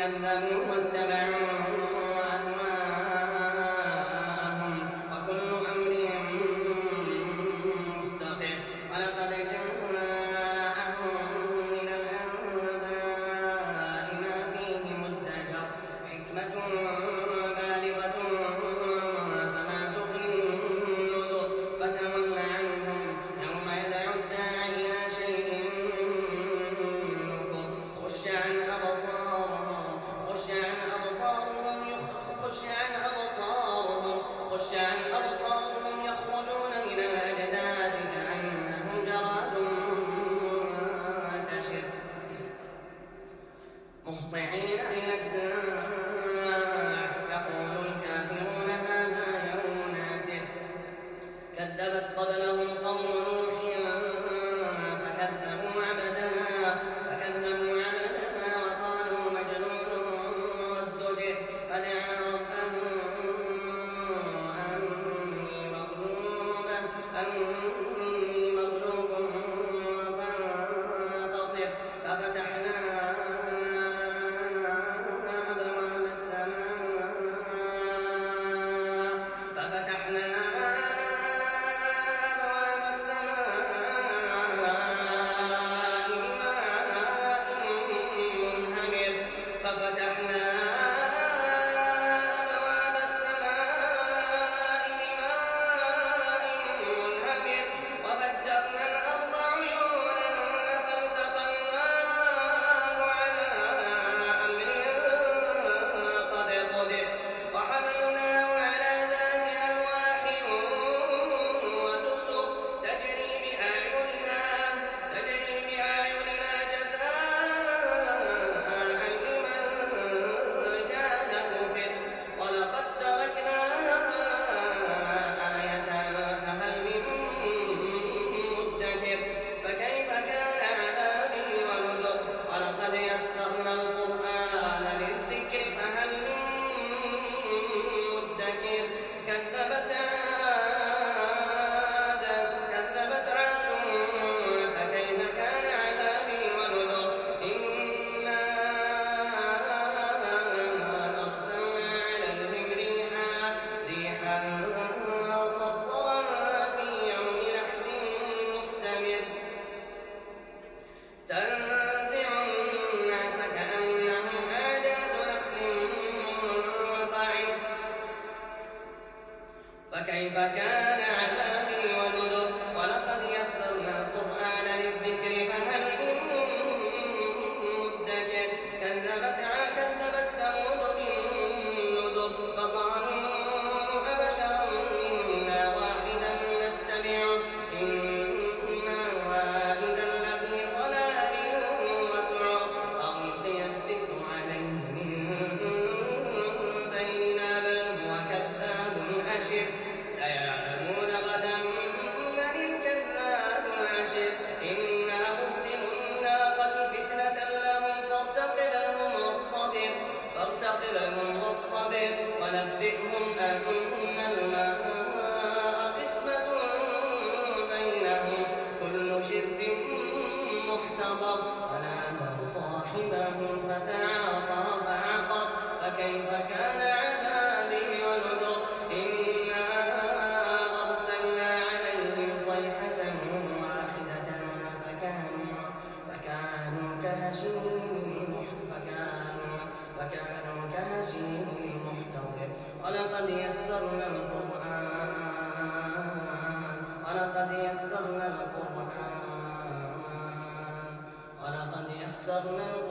كذبوا واتبعوا أهواءهم وكل أمر مستقر ولقد جاءهم من الأنباء ما فيه مزدجر حكمة بالغة فما تغني النذر فتول عنهم يوم يدعو الداع إلى شيء نكر خش عن أبصارهم يخرجون من الأجداث كأنهم جراد منتشر مهطعين إلى الداع يقول الكافرون هذا يوم عسر كذبت قبلهم قوم نوح فكذبوا عبدنا وقالوا مجنون وازدجر فدعا ربه أني مغلوب فانتصر ففتحنا أبواب السماء وفجرنا الأرض عيونا فالتقى الماء على أمر قد قدر وحملناه على ذات ألواح ودسر تجري بأعيننا جزاء لمن كان كفر ولقد تركناها آية فهل من مدكر فكيف كان عذابي ونذر ولقد يسرنا القرآن للذكر فهل من مدكر كذبت عاد فكيف كان عذابي ونذر إنا أرسلنا عليهم ريحا صرصرا في يوم نحس مستمر تنزع الناس كأنهم أعجاز نخل منقعر فكيف كان عذابي ونذر ولقد يسرنا القرآن للذكر فهل من مدكر كذبت ثمود بالنذر فقالوا أبشرا منا واحدا نتبعه إنا إذا لفي ضلال وسعر ألقي الذكر عليه من بيننا بل هو كذاب أشر سيعلمون غدا من الكذاب الأشر إنا مرسل الناقة فتنة لهم فارتقبهم واصطبر ونبئهم أن الماء قسمة بينهم كل شرب محتضر فنادوا صاحبهم فتعاطى فعقر فكيف كان عذابي ونذر إنا أرسلنا عليهم صيحة واحدة فكانوا كهشيم المحتضر ولقد يسرنا القرآن